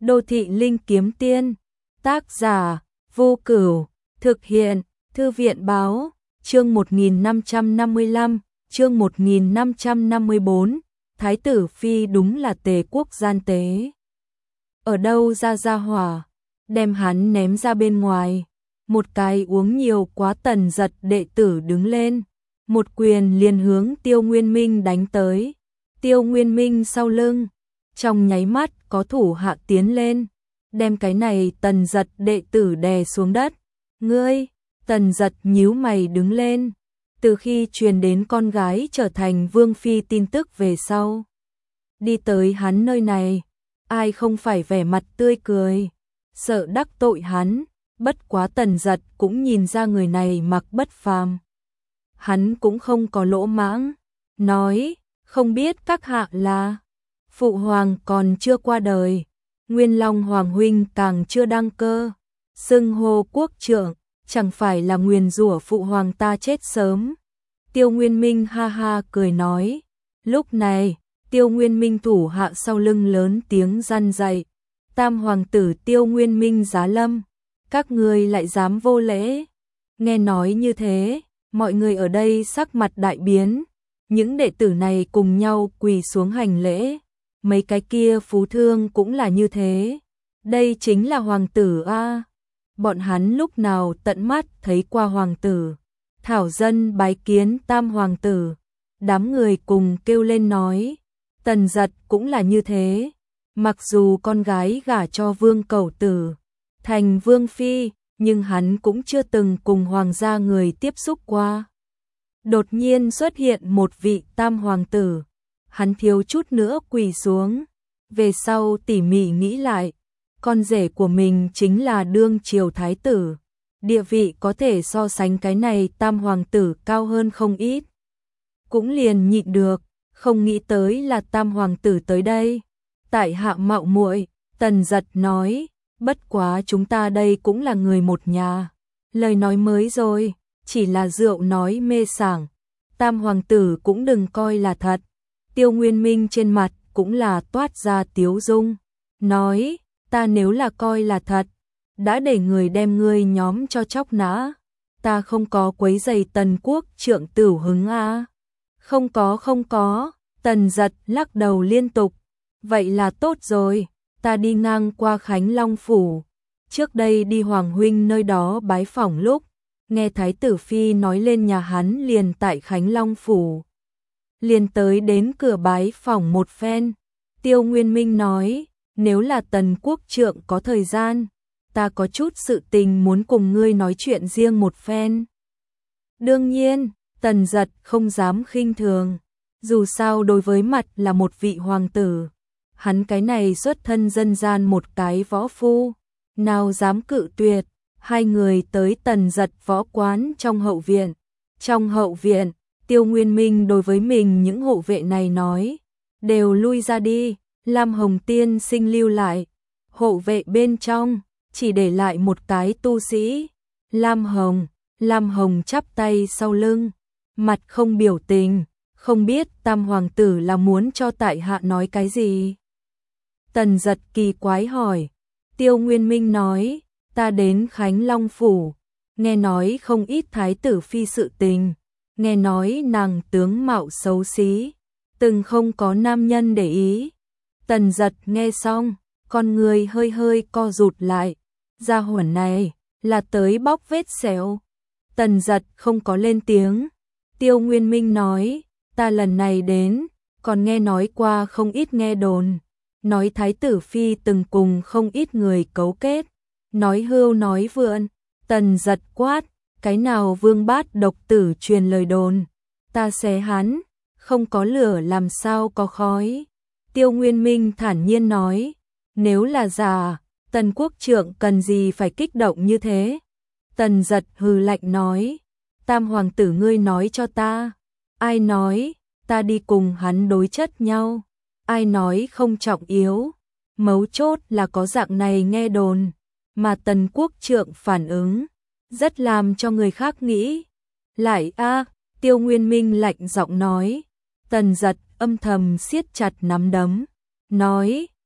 Đô thị linh kiếm tiên, tác giả, Vô Cửu, thực hiện, Thư viện báo, chương 1555, chương 1554, Thái tử Phi đúng là tề quốc gian tế. Ở đâu ra hỏa, đem hắn ném ra bên ngoài, một cái uống nhiều quá Tần Giật đệ tử đứng lên, một quyền liền hướng Tiêu Nguyên Minh đánh tới. Tiêu Nguyên Minh sau lưng, trong nháy mắt có thủ hạ tiến lên, đem cái này Tần Giật đệ tử đè xuống đất. Ngươi, Tần Giật nhíu mày đứng lên, từ khi truyền đến con gái trở thành vương phi tin tức về sau. Đi tới hắn nơi này, ai không phải vẻ mặt tươi cười, sợ đắc tội hắn, bất quá Tần Giật cũng nhìn ra người này mặc bất phàm. Hắn cũng không có lỗ mãng, nói, không biết các hạ là, Phụ Hoàng còn chưa qua đời, Nguyên Long Hoàng huynh càng chưa đăng cơ, xưng hô quốc trưởng, chẳng phải là nguyền rủa Phụ Hoàng ta chết sớm. Tiêu Nguyên Minh ha ha cười nói, lúc này, Tiêu Nguyên Minh thủ hạ sau lưng lớn tiếng răn dạy, Tam Hoàng tử Tiêu Nguyên Minh giá lâm, các ngươi lại dám vô lễ. Nghe nói như thế, mọi người ở đây sắc mặt đại biến, những đệ tử này cùng nhau quỳ xuống hành lễ, mấy cái kia phú thương cũng là như thế. Đây chính là hoàng tử a. Bọn hắn lúc nào tận mắt thấy qua hoàng tử, thảo dân bái kiến Tam Hoàng tử. Đám người cùng kêu lên nói, Tần Giật cũng là như thế, mặc dù con gái gả cho Vương Cẩu Tử thành vương phi, nhưng hắn cũng chưa từng cùng hoàng gia người tiếp xúc qua. Đột nhiên xuất hiện một vị Tam Hoàng tử, hắn thiếu chút nữa quỳ xuống, về sau tỉ mỉ nghĩ lại, con rể của mình chính là đương triều thái tử, địa vị có thể so sánh cái này Tam Hoàng tử cao hơn không ít. Cũng liền nhịn được, không nghĩ tới là Tam Hoàng tử tới đây. Tại hạ mạo muội, Tần Giật nói, bất quá chúng ta đây cũng là người một nhà. Lời nói mới rồi, chỉ là rượu nói mê sảng. Tam Hoàng tử cũng đừng coi là thật. Tiêu Nguyên Minh trên mặt cũng là toát ra tiếu dung, nói, ta nếu là coi là thật, đã để người đem ngươi nhóm cho chóc nã, ta không có quấy rầy Tần quốc trượng tửu hứng a. Không có, Tần Giật lắc đầu liên tục, vậy là tốt rồi, ta đi ngang qua Khánh Long phủ, trước đây đi Hoàng huynh nơi đó bái phỏng lúc, nghe Thái tử Phi nói lên nhà hắn liền tại Khánh Long phủ. Liền tới đến cửa bái phỏng một phen. Tiêu Nguyên Minh nói, nếu là Tần quốc trượng có thời gian, ta có chút sự tình muốn cùng ngươi nói chuyện riêng một phen. Đương nhiên, Tần Giật không dám khinh thường, dù sao đối với mặt là một vị hoàng tử, hắn cái này xuất thân dân gian một cái võ phu, nào dám cự tuyệt. Hai người tới Tần Giật võ quán trong hậu viện. Trong hậu viện, Tiêu Nguyên Minh đối với mình những hộ vệ này nói, đều lui ra đi, Lam Hồng tiên sinh lưu lại. Hộ vệ bên trong, chỉ để lại một cái tu sĩ. Lam Hồng chắp tay sau lưng, mặt không biểu tình, không biết Tam Hoàng tử là muốn cho tại hạ nói cái gì. Tần Giật kỳ quái hỏi, Tiêu Nguyên Minh nói, ta đến Khánh Long phủ, nghe nói không ít thái tử phi sự tình, nghe nói nàng tướng mạo xấu xí, từng không có nam nhân để ý. Tần Giật nghe xong, con người hơi hơi co rụt lại, gia hỏa này là tới bóc vết sẹo. Tần Giật không có lên tiếng. Tiêu Nguyên Minh nói, ta lần này đến, còn nghe nói qua không ít nghe đồn, nói thái tử phi từng cùng không ít người cấu kết, nói hưu nói vượn. Tần Giật quát, cái nào vương bát độc tử truyền lời đồn, ta xé hắn, không có lửa làm sao có khói. Tiêu Nguyên Minh thản nhiên nói, nếu là giả, Tần quốc trượng cần gì phải kích động như thế. Tần Giật hừ lạnh nói, Tam Hoàng tử ngươi nói cho ta, ai nói ta đi cùng hắn đối chất nhau, ai nói không trọng yếu, mấu chốt là có dạng này nghe đồn. Mà Tần quốc trượng phản ứng, rất làm cho người khác nghĩ. Lại Tiêu Nguyên Minh lạnh giọng nói. Tần Giật âm thầm siết chặt nắm đấm, nói,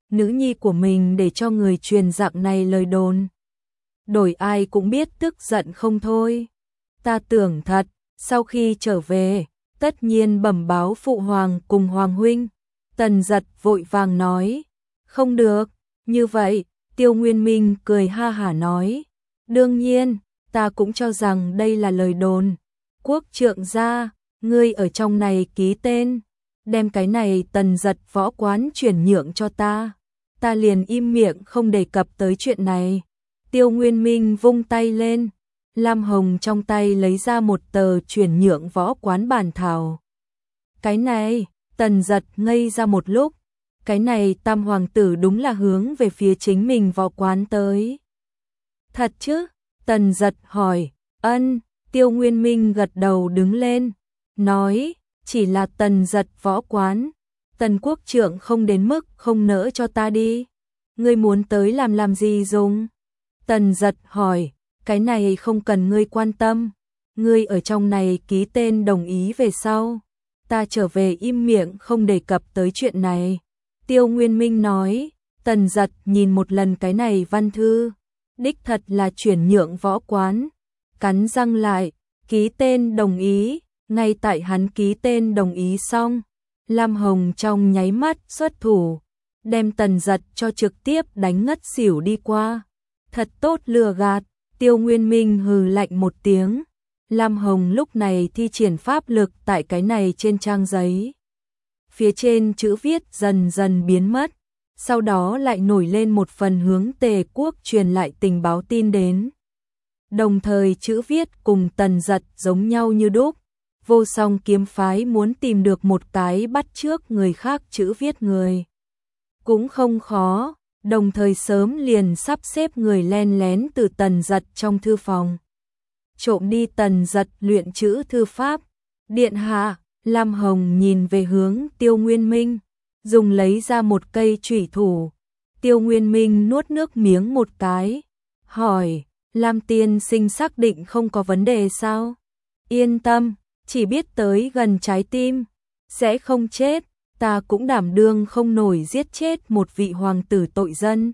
nữ nhi của mình để cho người truyền dạng này lời đồn. Đổi ai cũng biết tức giận không thôi. Ta tưởng thật, sau khi trở về, tất nhiên bẩm báo phụ hoàng cùng hoàng huynh. Tần Giật vội vàng nói, không được, như vậy, Tiêu Nguyên Minh cười ha hả nói, đương nhiên, ta cũng cho rằng đây là lời đồn. Quốc trượng gia, ngươi ở trong này ký tên, đem cái này Tần Giật võ quán chuyển nhượng cho ta. Ta liền im miệng không đề cập tới chuyện này. Tiêu Nguyên Minh vung tay lên, Lam Hồng trong tay lấy ra một tờ chuyển nhượng võ quán bản thảo. Cái này, Tần Giật ngây ra một lúc, cái này Tam hoàng tử đúng là hướng về phía chính mình võ quán tới. Thật chứ? Tần Giật hỏi. Ân. Tiêu Nguyên Minh gật đầu đứng lên, nói, chỉ là Tần Giật võ quán, Tần quốc trưởng không đến mức không nỡ cho ta đi. Ngươi muốn tới làm gì dùng? Tần Giật hỏi, cái này không cần ngươi quan tâm, ngươi ở trong này ký tên đồng ý về sau. Ta trở về im miệng không đề cập tới chuyện này. Tiêu Nguyên Minh nói. Tần Giật nhìn một lần cái này văn thư, đích thật là chuyển nhượng võ quán, cắn răng lại, ký tên đồng ý. Ngay tại hắn ký tên đồng ý xong, Lam Hồng trong nháy mắt xuất thủ, đem Tần Giật cho trực tiếp đánh ngất xỉu đi qua. Thật tốt lừa gạt. Tiêu Nguyên Minh hừ lạnh một tiếng. Lam Hồng lúc này thi triển pháp lực tại cái này trên trang giấy. Phía trên chữ viết dần dần biến mất, sau đó lại nổi lên một phần hướng Tề quốc truyền lại tình báo tin đến. Đồng thời chữ viết cùng Tần Giật giống nhau như đúc. Vô Song kiếm phái muốn tìm được một cái bắt chước người khác chữ viết người cũng không khó, đồng thời sớm liền sắp xếp người len lén từ Tần Giật trong thư phòng trộm đi Tần Giật luyện chữ thư pháp. Điện hạ. Lam Hồng nhìn về hướng Tiêu Nguyên Minh, dùng lấy ra một cây chủy thủ. Tiêu Nguyên Minh nuốt nước miếng một cái, hỏi, Lam tiên sinh xác định không có vấn đề sao? Yên tâm, chỉ biết tới gần trái tim, sẽ không chết, ta cũng đảm đương không nổi giết chết một vị hoàng tử tội dân.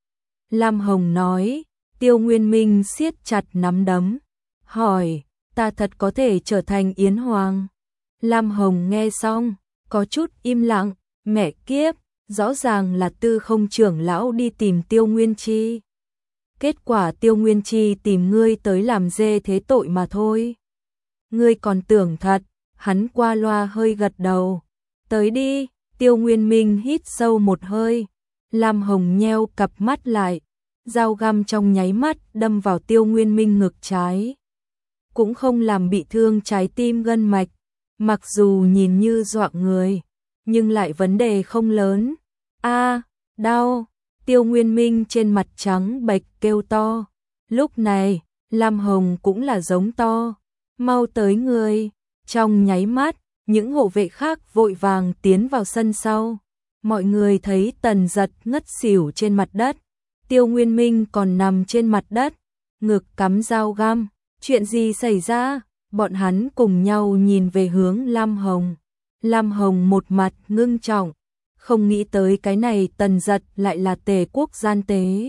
Lam Hồng nói. Tiêu Nguyên Minh siết chặt nắm đấm, hỏi, ta thật có thể trở thành Yến Hoàng? Lam Hồng nghe xong, có chút im lặng, mẹ kiếp, rõ ràng là Tư Không trưởng lão đi tìm Tiêu Nguyên Chi. Kết quả Tiêu Nguyên Chi tìm ngươi tới làm dê thế tội mà thôi. Ngươi còn tưởng thật? Hắn qua loa hơi gật đầu. Tới đi. Tiêu Nguyên Minh hít sâu một hơi. Lam Hồng nheo cặp mắt lại, dao găm trong nháy mắt đâm vào Tiêu Nguyên Minh ngực trái, cũng không làm bị thương trái tim gân mạch. Mặc dù nhìn như dọa người, nhưng lại vấn đề không lớn. A, đau. Tiêu Nguyên Minh trên mặt trắng bệch kêu to. Lúc này, Lam Hồng cũng là giống to. Mau tới người. Trong nháy mắt, những hộ vệ khác vội vàng tiến vào sân sau. Mọi người thấy Tần Giật ngất xỉu trên mặt đất. Tiêu Nguyên Minh còn nằm trên mặt đất, ngực cắm dao găm. Chuyện gì xảy ra? Bọn hắn cùng nhau nhìn về hướng Lam Hồng. Lam Hồng một mặt ngưng trọng, không nghĩ tới cái này Tần Giật lại là Tề quốc gian tế.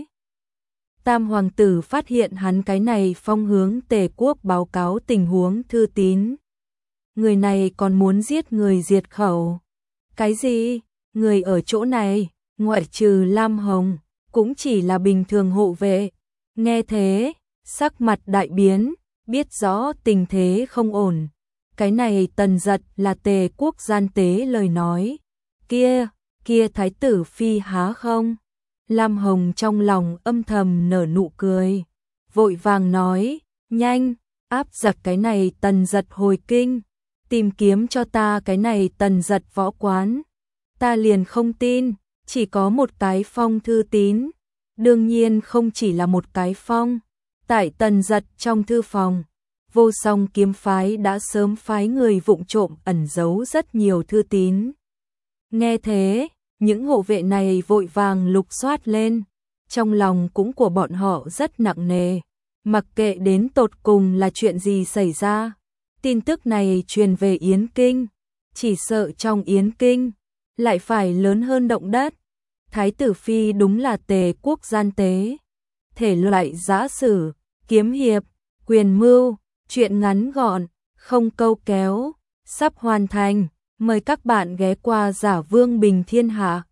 Tam hoàng tử phát hiện hắn cái này phong hướng Tề quốc báo cáo tình huống thư tín. Người này còn muốn giết người diệt khẩu. Cái gì? Người ở chỗ này, ngoại trừ Lam Hồng, cũng chỉ là bình thường hộ vệ. Nghe thế, sắc mặt đại biến, biết rõ tình thế không ổn. Cái này Tần Giật là Tề quốc gian tế lời nói. Kia thái tử phi há không? Lam Hồng trong lòng âm thầm nở nụ cười, vội vàng nói, nhanh, áp giặc cái này Tần Giật hồi kinh, tìm kiếm cho ta cái này Tần Giật võ quán. Ta liền không tin, chỉ có một cái phong thư tín. Đương nhiên không chỉ là một cái phong. Tại Tần Giật trong thư phòng, Vô Song kiếm phái đã sớm phái người vụng trộm ẩn giấu rất nhiều thư tín. Nghe thế, những hộ vệ này vội vàng lục soát lên, trong lòng cũng của bọn họ rất nặng nề, mặc kệ đến tột cùng là chuyện gì xảy ra. Tin tức này truyền về Yến Kinh, chỉ sợ trong Yến Kinh lại phải lớn hơn động đất. Thái tử phi đúng là tề quốc gian tế. Thể loại giã sử, kiếm hiệp, quyền mưu, truyện ngắn gọn, không câu kéo, sắp hoàn thành. Mời các bạn ghé qua Giả Vương Bình Thiên Hạ.